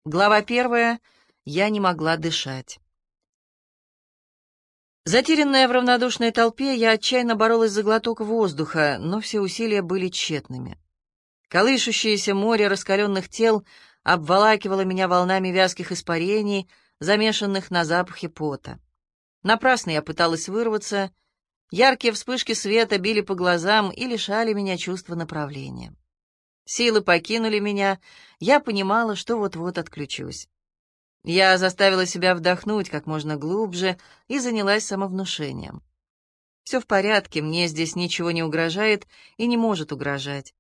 Глава 1. Я не могла дышать. Затерянная в равнодушной толпе, я отчаянно боролась за глоток воздуха, но все усилия были тщетными. Колышущееся море раскаленных тел обволакивало меня волнами вязких испарений, замешанных на запахе пота. Напрасно я пыталась вырваться. Яркие вспышки света били по глазам и лишали меня чувства направления. Силы покинули меня, я понимала, что вот-вот отключусь. Я заставила себя вдохнуть как можно глубже и занялась самовнушением. Все в порядке, мне здесь ничего не угрожает и не может угрожать.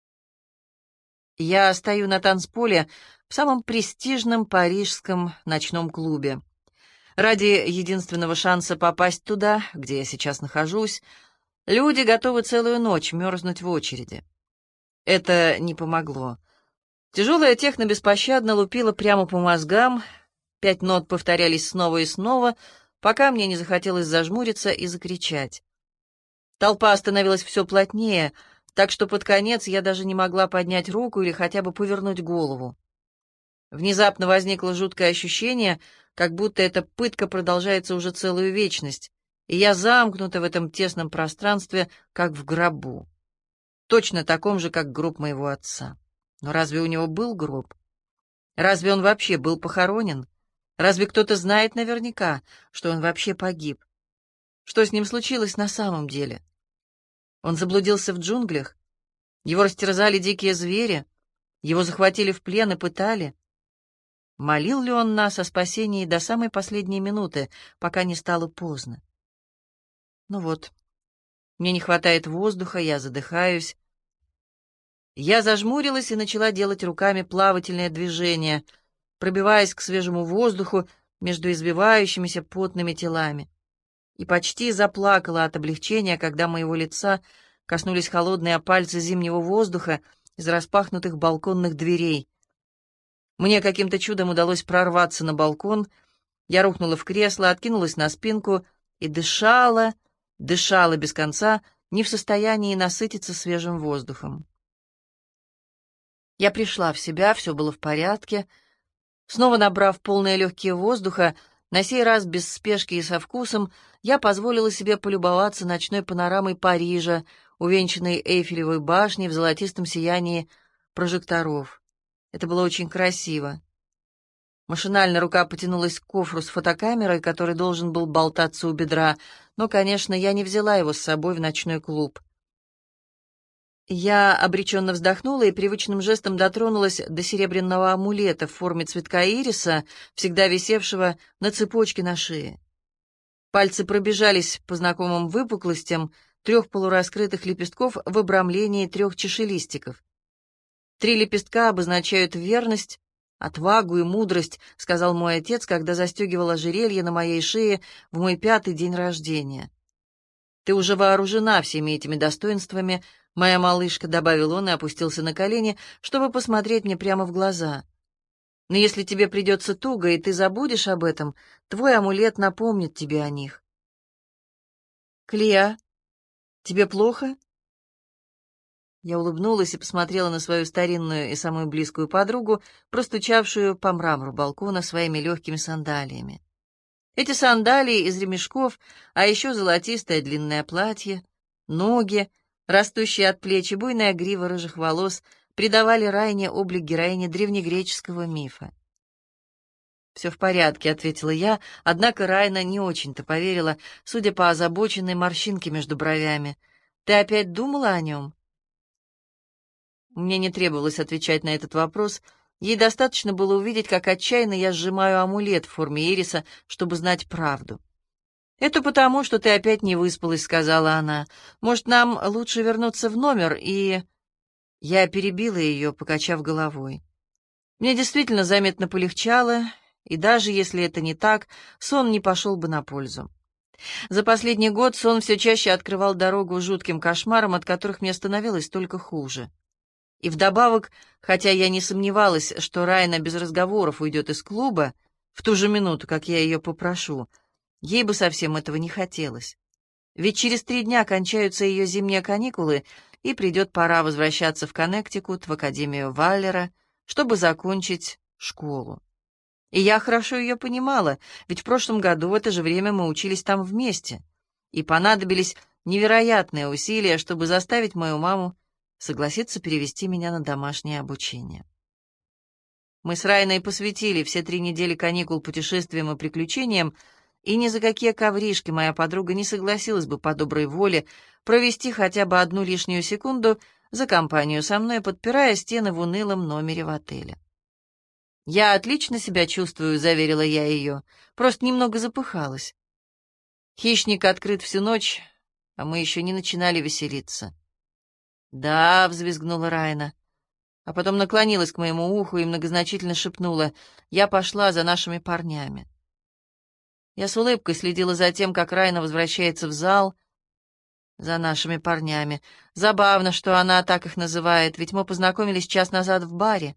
Я стою на танцполе в самом престижном парижском ночном клубе. Ради единственного шанса попасть туда, где я сейчас нахожусь, люди готовы целую ночь мерзнуть в очереди. Это не помогло. Тяжелая техно беспощадно лупила прямо по мозгам, 5 нот повторялись снова и снова, пока мне не захотелось зажмуриться и закричать. Толпа становилась все плотнее, так что под конец я даже не могла поднять руку или хотя бы повернуть голову. Внезапно возникло жуткое ощущение, как будто эта пытка продолжается уже целую вечность, и я замкнута в этом тесном пространстве, как в гробу. Точно таком же, как гроб моего отца. Но разве у него был гроб? Разве он вообще был похоронен? Разве кто-то знает наверняка, что он вообще погиб? Что с ним случилось на самом деле? Он заблудился в джунглях? Его растерзали дикие звери? Его захватили в плен и пытали? Молил ли он нас о спасении до самой последней минуты, пока не стало поздно? Ну вот, мне не хватает воздуха, я задыхаюсь. Я зажмурилась и начала делать руками плавательные движения, пробиваясь к свежему воздуху между избивающимися потными телами. И почти заплакала от облегчения, когда моего лица коснулись холодные пальцы зимнего воздуха из распахнутых балконных дверей. Мне каким-то чудом удалось прорваться на балкон. Я рухнула в кресло, откинулась на спинку и дышала без конца, не в состоянии насытиться свежим воздухом. Я пришла в себя, все было в порядке. Снова набрав полные легкие воздуха, на сей раз без спешки и со вкусом, я позволила себе полюбоваться ночной панорамой Парижа, увенчанной Эйфелевой башней в золотистом сиянии прожекторов. Это было очень красиво. Машинально рука потянулась к кофру с фотокамерой, который должен был болтаться у бедра, но, конечно, я не взяла его с собой в ночной клуб. Я обреченно вздохнула и привычным жестом дотронулась до серебряного амулета в форме цветка ириса, всегда висевшего на цепочке на шее. Пальцы пробежались по знакомым выпуклостям 3 полураскрытых лепестков в обрамлении 3 чашелистиков. 3 лепестка обозначают верность, отвагу и мудрость, сказал мой отец, когда застегивал ожерелье на моей шее в мой 5-й день рождения. Ты уже вооружена всеми этими достоинствами, моя малышка, добавил он и опустился на колени, чтобы посмотреть мне прямо в глаза. Но если тебе придется туго, и ты забудешь об этом, твой амулет напомнит тебе о них. Клея, тебе плохо? Я улыбнулась и посмотрела на свою старинную и самую близкую подругу, простучавшую по мрамору балкона своими легкими сандалиями. Эти сандалии из ремешков, а еще золотистое длинное платье, ноги, растущие от плеч и буйная грива рыжих волос придавали Райне облик героини древнегреческого мифа. «Все в порядке», — ответила я, однако Райна не очень-то поверила, судя по озабоченной морщинке между бровями. «Ты опять думала о нем?» Мне не требовалось отвечать на этот вопрос. Ей достаточно было увидеть, как отчаянно я сжимаю амулет в форме ириса, чтобы знать правду. «Это потому, что ты опять не выспалась», — сказала она. «Может, нам лучше вернуться в номер и...» Я перебила ее, покачав головой. Мне действительно заметно полегчало, и даже если это не так, сон не пошел бы на пользу. За последний год сон все чаще открывал дорогу жутким кошмарам, от которых мне становилось только хуже. И вдобавок, хотя я не сомневалась, что Райна без разговоров уйдет из клуба, в ту же минуту, как я ее попрошу, ей бы совсем этого не хотелось. Ведь через 3 дня кончаются ее зимние каникулы, и придет пора возвращаться в Коннектикут, в Академию Валлера, чтобы закончить школу. И я хорошо ее понимала, ведь в прошлом году в это же время мы учились там вместе, и понадобились невероятные усилия, чтобы заставить мою маму согласиться перевести меня на домашнее обучение. Мы с Райной посвятили все 3 недели каникул путешествиям и приключениям, и ни за какие ковришки моя подруга не согласилась бы по доброй воле провести хотя бы одну лишнюю секунду за компанию со мной, подпирая стены в унылом номере в отеле. «Я отлично себя чувствую», — заверила я ее, — «просто немного запыхалась. Хищник открыт всю ночь, а мы еще не начинали веселиться». «Да», — взвизгнула Райна, а потом наклонилась к моему уху и многозначительно шепнула: «Я пошла за нашими парнями». Я с улыбкой следила за тем, как Райна возвращается в зал. За нашими парнями. Забавно, что она так их называет, ведь мы познакомились час назад в баре.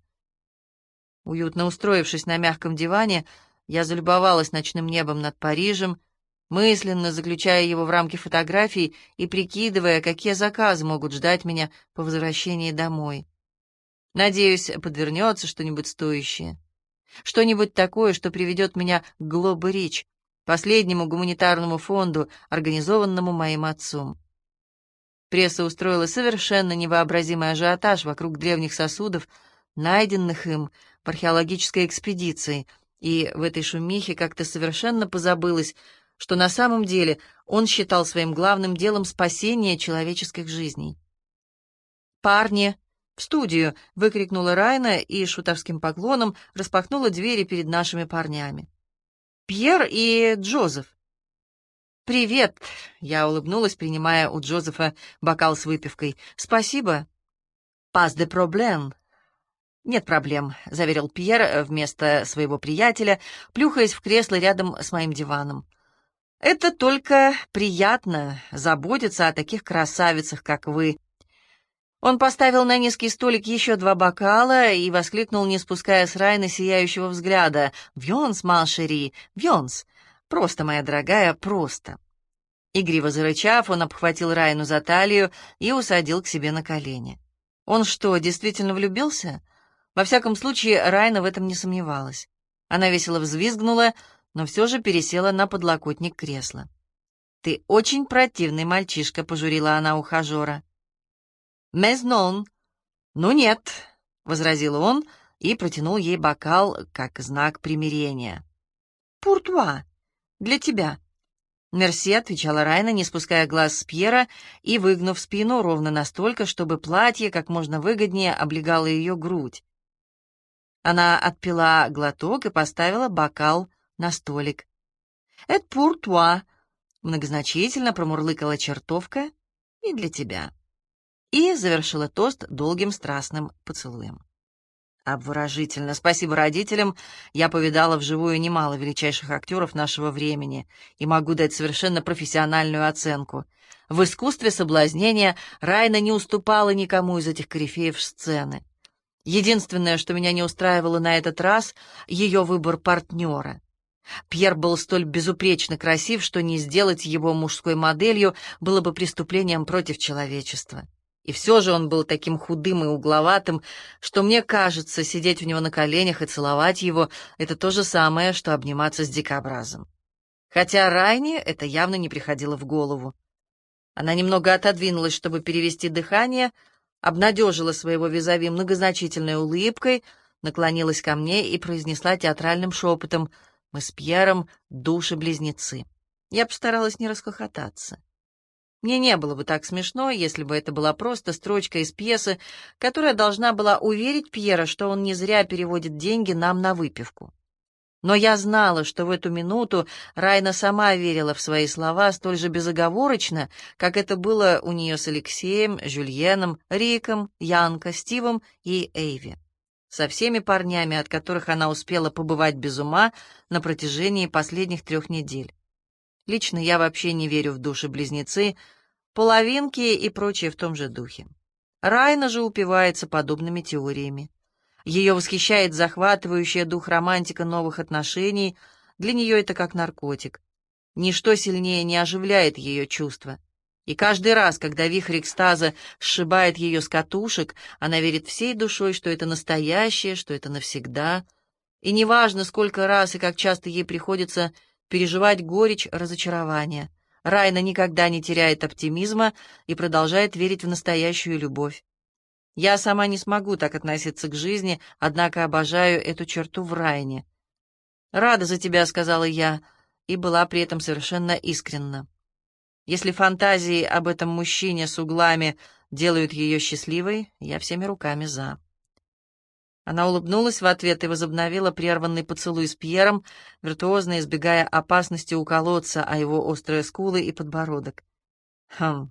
Уютно устроившись на мягком диване, я залюбовалась ночным небом над Парижем, мысленно заключая его в рамки фотографий и прикидывая, какие заказы могут ждать меня по возвращении домой. Надеюсь, подвернется что-нибудь стоящее. Что-нибудь такое, что приведет меня к Глобе Рич, последнему гуманитарному фонду, организованному моим отцом. Пресса устроила совершенно невообразимый ажиотаж вокруг древних сосудов, найденных им в археологической экспедиции, и в этой шумихе как-то совершенно позабылось, что на самом деле он считал своим главным делом спасение человеческих жизней. «Парни, в студию!» — выкрикнула Райна и шутовским поклоном распахнула двери перед нашими парнями. «Пьер и Джозеф!» «Привет!» — я улыбнулась, принимая у Джозефа бокал с выпивкой. «Спасибо!» «Pas de problème!» «Нет проблем», — заверил Пьер вместо своего приятеля, плюхаясь в кресло рядом с моим диваном. «Это только приятно заботиться о таких красавицах, как вы». Он поставил на низкий столик еще 2 бокала и воскликнул, не спуская с Райны сияющего взгляда: «Вьонс, малшери, вьонс! Просто, моя дорогая, просто!» Игриво зарычав, он обхватил Райну за талию и усадил к себе на колени. Он что, действительно влюбился? Во всяком случае, Райна в этом не сомневалась. Она весело взвизгнула, но все же пересела на подлокотник кресла. «Ты очень противный мальчишка», — пожурила она ухажера. «Mais non». «Ну нет», — возразил он и протянул ей бокал как знак примирения. «Pour toi», «для тебя». «Мерси», — отвечала Райна, не спуская глаз с Пьера и выгнув спину ровно настолько, чтобы платье как можно выгоднее облегало ее грудь. Она отпила глоток и поставила бокал на столик. «Et pour toi», — многозначительно промурлыкала чертовка, — «и для тебя». И завершила тост долгим страстным поцелуем. Обворожительно. Спасибо родителям. Я повидала вживую немало величайших актеров нашего времени и могу дать совершенно профессиональную оценку. В искусстве соблазнения Райна не уступала никому из этих корифеев сцены. Единственное, что меня не устраивало на этот раз, ее выбор партнера. Пьер был столь безупречно красив, что не сделать его мужской моделью было бы преступлением против человечества. И все же он был таким худым и угловатым, что мне кажется, сидеть у него на коленях и целовать его — это то же самое, что обниматься с дикобразом. Хотя Райне это явно не приходило в голову. Она немного отодвинулась, чтобы перевести дыхание, обнадежила своего визави многозначительной улыбкой, наклонилась ко мне и произнесла театральным шепотом: «Мы с Пьером души-близнецы». Я постаралась не расхохотаться. Мне не было бы так смешно, если бы это была просто строчка из пьесы, которая должна была уверить Пьера, что он не зря переводит деньги нам на выпивку. Но я знала, что в эту минуту Райна сама верила в свои слова столь же безоговорочно, как это было у нее с Алексеем, Жюльеном, Риком, Янко, Стивом и Эйви. Со всеми парнями, от которых она успела побывать без ума на протяжении последних 3 недель. Лично я вообще не верю в души-близнецы, половинки и прочее в том же духе. Райна же упивается подобными теориями. Ее восхищает захватывающая дух романтика новых отношений, для нее это как наркотик. Ничто сильнее не оживляет ее чувства. И каждый раз, когда вихрь экстаза сшибает ее с катушек, она верит всей душой, что это настоящее, что это навсегда, И неважно, сколько раз и как часто ей приходится переживать горечь разочарования, Райна никогда не теряет оптимизма и продолжает верить в настоящую любовь. Я сама не смогу так относиться к жизни, однако обожаю эту черту в Райне. «Рада за тебя», — сказала я, и была при этом совершенно искренна. Если фантазии об этом мужчине с углами делают ее счастливой, я всеми руками за. Она улыбнулась в ответ и возобновила прерванный поцелуй с Пьером, виртуозно избегая опасности уколоться о его острые скулы и подбородок. Хм.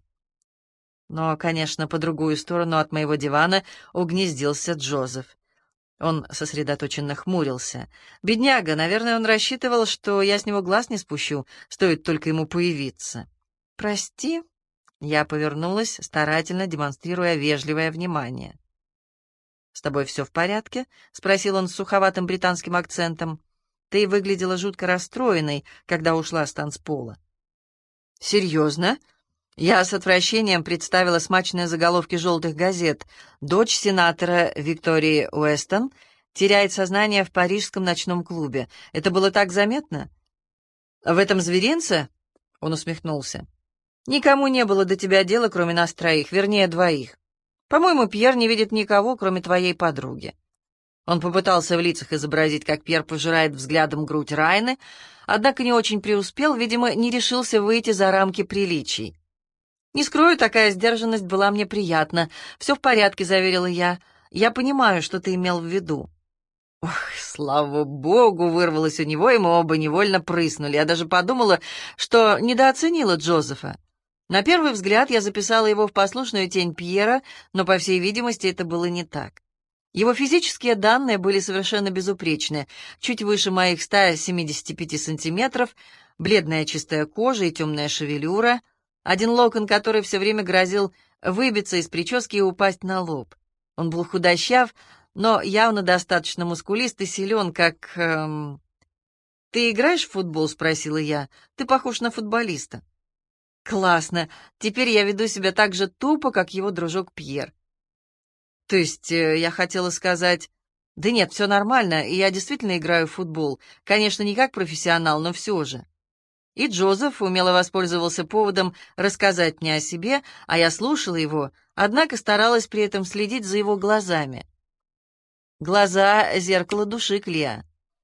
Но, конечно, по другую сторону от моего дивана угнездился Джозеф. Он сосредоточенно хмурился. Бедняга, наверное, он рассчитывал, что я с него глаз не спущу, стоит только ему появиться. «Прости», — я повернулась, старательно демонстрируя вежливое внимание. «С тобой все в порядке?» — спросил он с суховатым британским акцентом. «Ты выглядела жутко расстроенной, когда ушла с танцпола». «Серьезно?» Я с отвращением представила смачные заголовки желтых газет. «Дочь сенатора Виктории Уэстон теряет сознание в парижском ночном клубе». Это было так заметно? «В этом зверинце?» — он усмехнулся. «Никому не было до тебя дела, кроме нас троих, вернее, двоих. По-моему, Пьер не видит никого, кроме твоей подруги». Он попытался в лицах изобразить, как Пьер пожирает взглядом грудь Райны, однако не очень преуспел, видимо, не решился выйти за рамки приличий. «Не скрою, такая сдержанность была мне приятна. Все в порядке», — заверила я. «Я понимаю, что ты имел в виду». Ох, слава богу, вырвалось у него, и мы оба невольно прыснули. Я даже подумала, что недооценила Джозефа. На первый взгляд я записала его в послушную тень Пьера, но, по всей видимости, это было не так. Его физические данные были совершенно безупречны. Чуть выше моих 175 сантиметров, бледная чистая кожа и темная шевелюра, один локон, который все время грозил выбиться из прически и упасть на лоб. Он был худощав, но явно достаточно мускулист и силен, как... «Ты играешь в футбол?» — спросила я. «Ты похож на футболиста». «Классно. Теперь я веду себя так же тупо, как его дружок Пьер». «То есть, я хотела сказать...» «Да нет, все нормально, и я действительно играю в футбол. Конечно, не как профессионал, но все же». И Джозеф умело воспользовался поводом рассказать мне о себе, а я слушала его, однако старалась при этом следить за его глазами. Глаза — зеркало души, Клеа.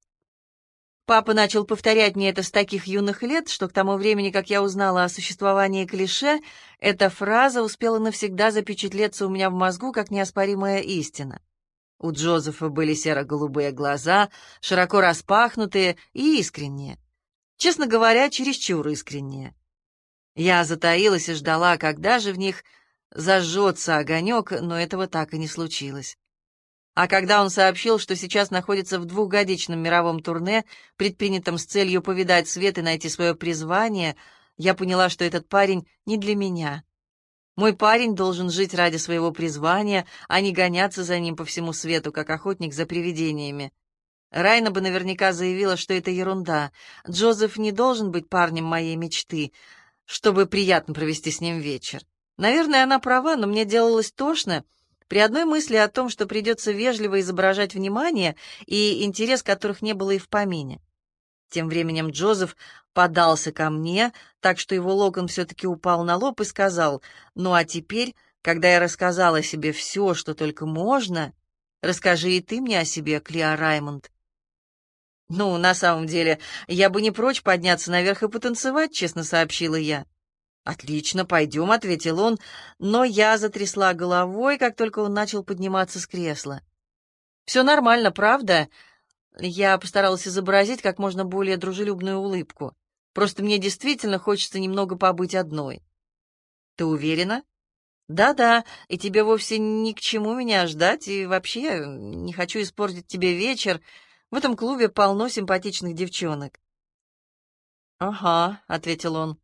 Папа начал повторять мне это с таких юных лет, что к тому времени, как я узнала о существовании клише, эта фраза успела навсегда запечатлеться у меня в мозгу как неоспоримая истина. У Джозефа были серо-голубые глаза, широко распахнутые и искренние. Честно говоря, чересчур искренние. Я затаилась и ждала, когда же в них зажжется огонек, но этого так и не случилось. А когда он сообщил, что сейчас находится в 2-годичном мировом турне, предпринятом с целью повидать свет и найти свое призвание, я поняла, что этот парень не для меня. Мой парень должен жить ради своего призвания, а не гоняться за ним по всему свету, как охотник за привидениями. Райна бы наверняка заявила, что это ерунда. Джозеф не должен быть парнем моей мечты, чтобы приятно провести с ним вечер. Наверное, она права, но мне делалось тошно при одной мысли о том, что придется вежливо изображать внимание и интерес, которых не было и в помине. Тем временем Джозеф подался ко мне, так что его локон все-таки упал на лоб и сказал: «Ну а теперь, когда я рассказала себе все, что только можно, расскажи и ты мне о себе, Клеа Раймонд». «Ну, на самом деле, я бы не прочь подняться наверх и потанцевать», — честно сообщила я. «Отлично, пойдем», — ответил он, но я затрясла головой, как только он начал подниматься с кресла. «Все нормально, правда?» Я постаралась изобразить как можно более дружелюбную улыбку. «Просто мне действительно хочется немного побыть одной». «Ты уверена?» «Да-да, и тебе вовсе ни к чему меня ждать, и вообще я не хочу испортить тебе вечер. В этом клубе полно симпатичных девчонок». «Ага», — ответил он.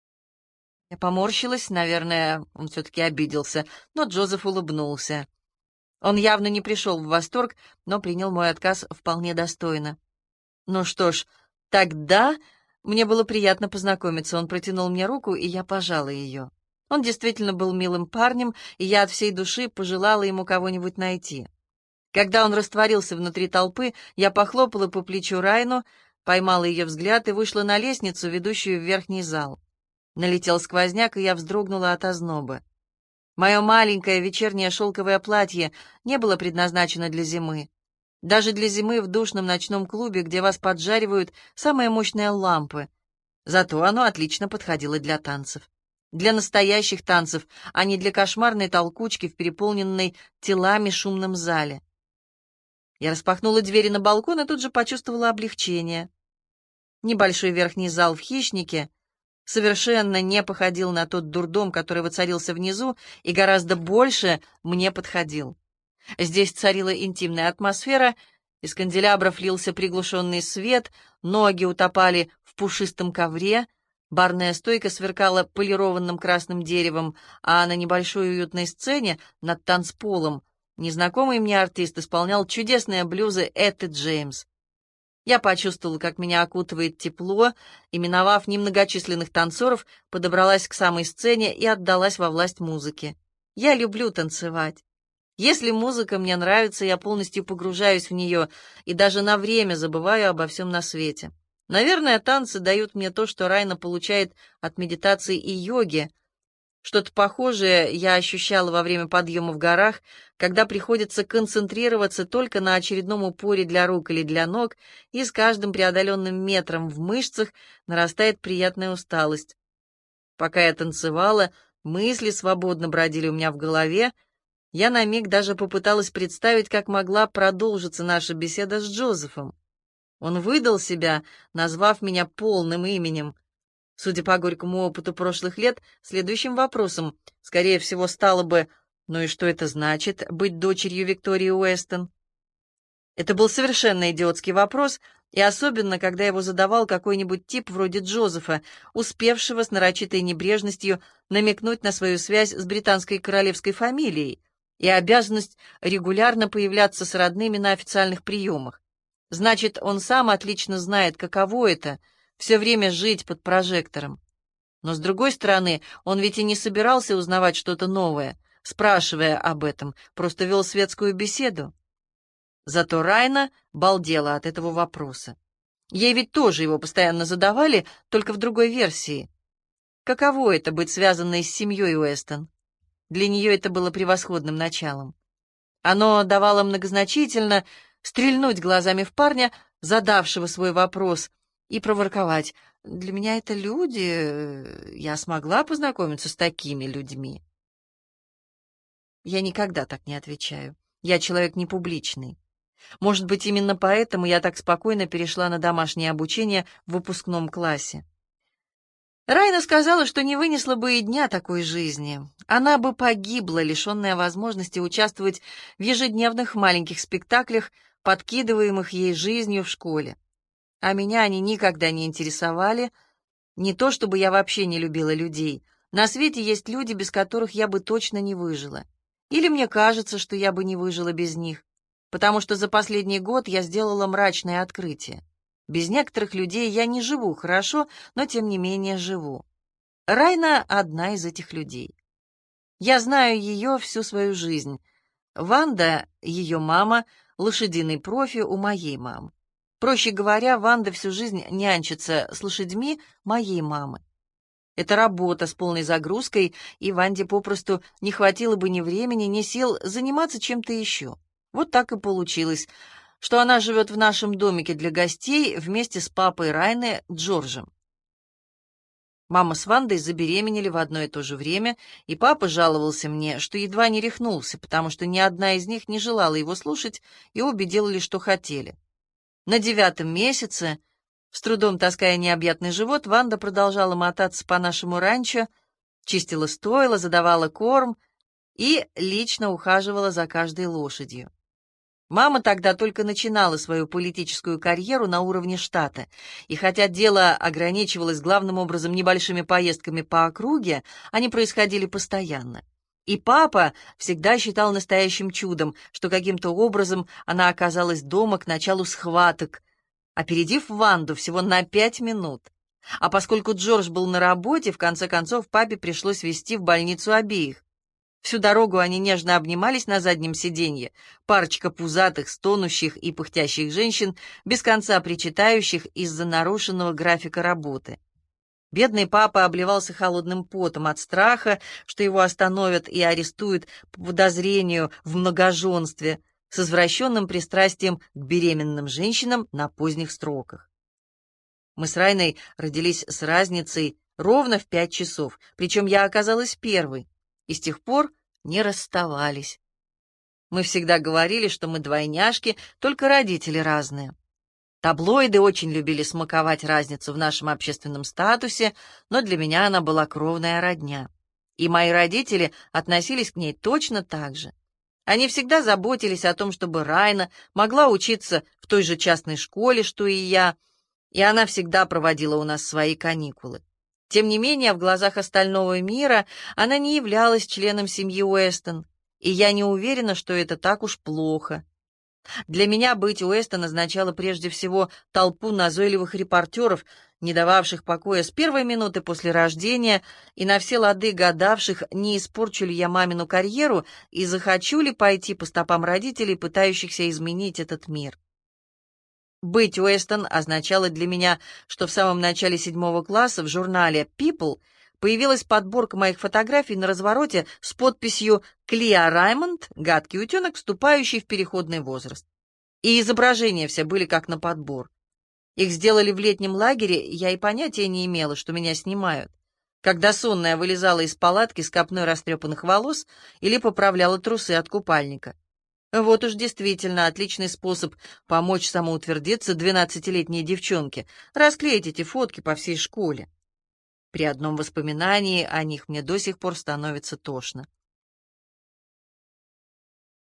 Я поморщилась, наверное, он все-таки обиделся, но Джозеф улыбнулся. Он явно не пришел в восторг, но принял мой отказ вполне достойно. «Ну что ж, тогда мне было приятно познакомиться». Он протянул мне руку, и я пожала ее. Он действительно был милым парнем, и я от всей души пожелала ему кого-нибудь найти. Когда он растворился внутри толпы, я похлопала по плечу Райну, поймала ее взгляд и вышла на лестницу, ведущую в верхний зал. Налетел сквозняк, и я вздрогнула от озноба. Мое маленькое вечернее шелковое платье не было предназначено для зимы. Даже для зимы в душном ночном клубе, где вас поджаривают самые мощные лампы. Зато оно отлично подходило для танцев. Для настоящих танцев, а не для кошмарной толкучки в переполненной телами шумном зале. Я распахнула двери на балкон и тут же почувствовала облегчение. Небольшой верхний зал в «Хищнике» совершенно не походил на тот дурдом, который воцарился внизу, и гораздо больше мне подходил. Здесь царила интимная атмосфера, из канделябров лился приглушенный свет, ноги утопали в пушистом ковре, барная стойка сверкала полированным красным деревом, а на небольшой уютной сцене над танцполом незнакомый мне артист исполнял чудесные блюзы Этты Джеймс. Я почувствовала, как меня окутывает тепло, и, миновав немногочисленных танцоров, подобралась к самой сцене и отдалась во власть музыки. Я люблю танцевать. Если музыка мне нравится, я полностью погружаюсь в нее и даже на время забываю обо всем на свете. Наверное, танцы дают мне то, что Райна получает от медитации и йоги. Что-то похожее я ощущала во время подъема в горах, когда приходится концентрироваться только на очередном упоре для рук или для ног, и с каждым преодоленным метром в мышцах нарастает приятная усталость. Пока я танцевала, мысли свободно бродили у меня в голове. Я на миг даже попыталась представить, как могла продолжиться наша беседа с Джозефом. Он выдал себя, назвав меня полным именем. Судя по горькому опыту прошлых лет, следующим вопросом, скорее всего, стало бы: «Ну и что это значит, быть дочерью Виктории Уэстон?» Это был совершенно идиотский вопрос, и особенно, когда его задавал какой-нибудь тип вроде Джозефа, успевшего с нарочитой небрежностью намекнуть на свою связь с британской королевской фамилией и обязанность регулярно появляться с родными на официальных приемах. Значит, он сам отлично знает, каково это — все время жить под прожектором. Но, с другой стороны, он ведь и не собирался узнавать что-то новое, спрашивая об этом, просто вел светскую беседу. Зато Райна балдела от этого вопроса. Ей ведь тоже его постоянно задавали, только в другой версии. Каково это — быть связанной с семьей Уэстон? Для нее это было превосходным началом. Оно давало многозначительно стрельнуть глазами в парня, задавшего свой вопрос, и проворковать: «Для меня это люди, я смогла познакомиться с такими людьми». Я никогда так не отвечаю. Я человек непубличный. Может быть, именно поэтому я так спокойно перешла на домашнее обучение в выпускном классе. Райна сказала, что не вынесла бы и дня такой жизни. Она бы погибла, лишенная возможности участвовать в ежедневных маленьких спектаклях, подкидываемых ей жизнью в школе. А меня они никогда не интересовали. Не то чтобы я вообще не любила людей. На свете есть люди, без которых я бы точно не выжила. Или мне кажется, что я бы не выжила без них. Потому что за последний год я сделала мрачное открытие. Без некоторых людей я не живу хорошо, но тем не менее живу. Райна — одна из этих людей. Я знаю ее всю свою жизнь. Ванда, ее мама, лошадиный профи у моей мамы. Проще говоря, Ванда всю жизнь нянчится с лошадьми моей мамы. Это работа с полной загрузкой, и Ванде попросту не хватило бы ни времени, ни сил заниматься чем-то еще. Вот так и получилось, что она живет в нашем домике для гостей вместе с папой Райны, Джорджем. Мама с Вандой забеременели в одно и то же время, и папа жаловался мне, что едва не рехнулся, потому что ни одна из них не желала его слушать, и обе делали, что хотели. На 9-м месяце, с трудом таская необъятный живот, Ванда продолжала мотаться по нашему ранчо, чистила стойла, задавала корм и лично ухаживала за каждой лошадью. Мама тогда только начинала свою политическую карьеру на уровне штата, и хотя дело ограничивалось главным образом небольшими поездками по округе, они происходили постоянно. И папа всегда считал настоящим чудом, что каким-то образом она оказалась дома к началу схваток, опередив Ванду всего на 5 минут. А поскольку Джордж был на работе, в конце концов папе пришлось везти в больницу обеих. Всю дорогу они нежно обнимались на заднем сиденье, парочка пузатых, стонущих и пыхтящих женщин, без конца причитающих из-за нарушенного графика работы. Бедный папа обливался холодным потом от страха, что его остановят и арестуют по подозрению в многоженстве с извращенным пристрастием к беременным женщинам на поздних сроках. Мы с Райной родились с разницей ровно в 5 часов, причем я оказалась первой, и с тех пор не расставались. Мы всегда говорили, что мы двойняшки, только родители разные. Таблоиды очень любили смаковать разницу в нашем общественном статусе, но для меня она была кровная родня. И мои родители относились к ней точно так же. Они всегда заботились о том, чтобы Райна могла учиться в той же частной школе, что и я, и она всегда проводила у нас свои каникулы. Тем не менее, в глазах остального мира она не являлась членом семьи Уэстон, и я не уверена, что это так уж плохо. Для меня быть Уэстон означало прежде всего толпу назойливых репортеров, не дававших покоя с первой минуты после рождения и на все лады гадавших, не испорчу ли я мамину карьеру и захочу ли пойти по стопам родителей, пытающихся изменить этот мир. Быть Уэстон означало для меня, что в самом начале 7 класса в журнале People появилась подборка моих фотографий на развороте с подписью «Клиа Раймонд, гадкий утенок, вступающий в переходный возраст». И изображения все были как на подбор. Их сделали в летнем лагере, я и понятия не имела, что меня снимают. Когда сонная вылезала из палатки с копной растрепанных волос или поправляла трусы от купальника. Вот уж действительно отличный способ помочь самоутвердиться 12-летней девчонке, расклеить эти фотки по всей школе. При одном воспоминании о них мне до сих пор становится тошно.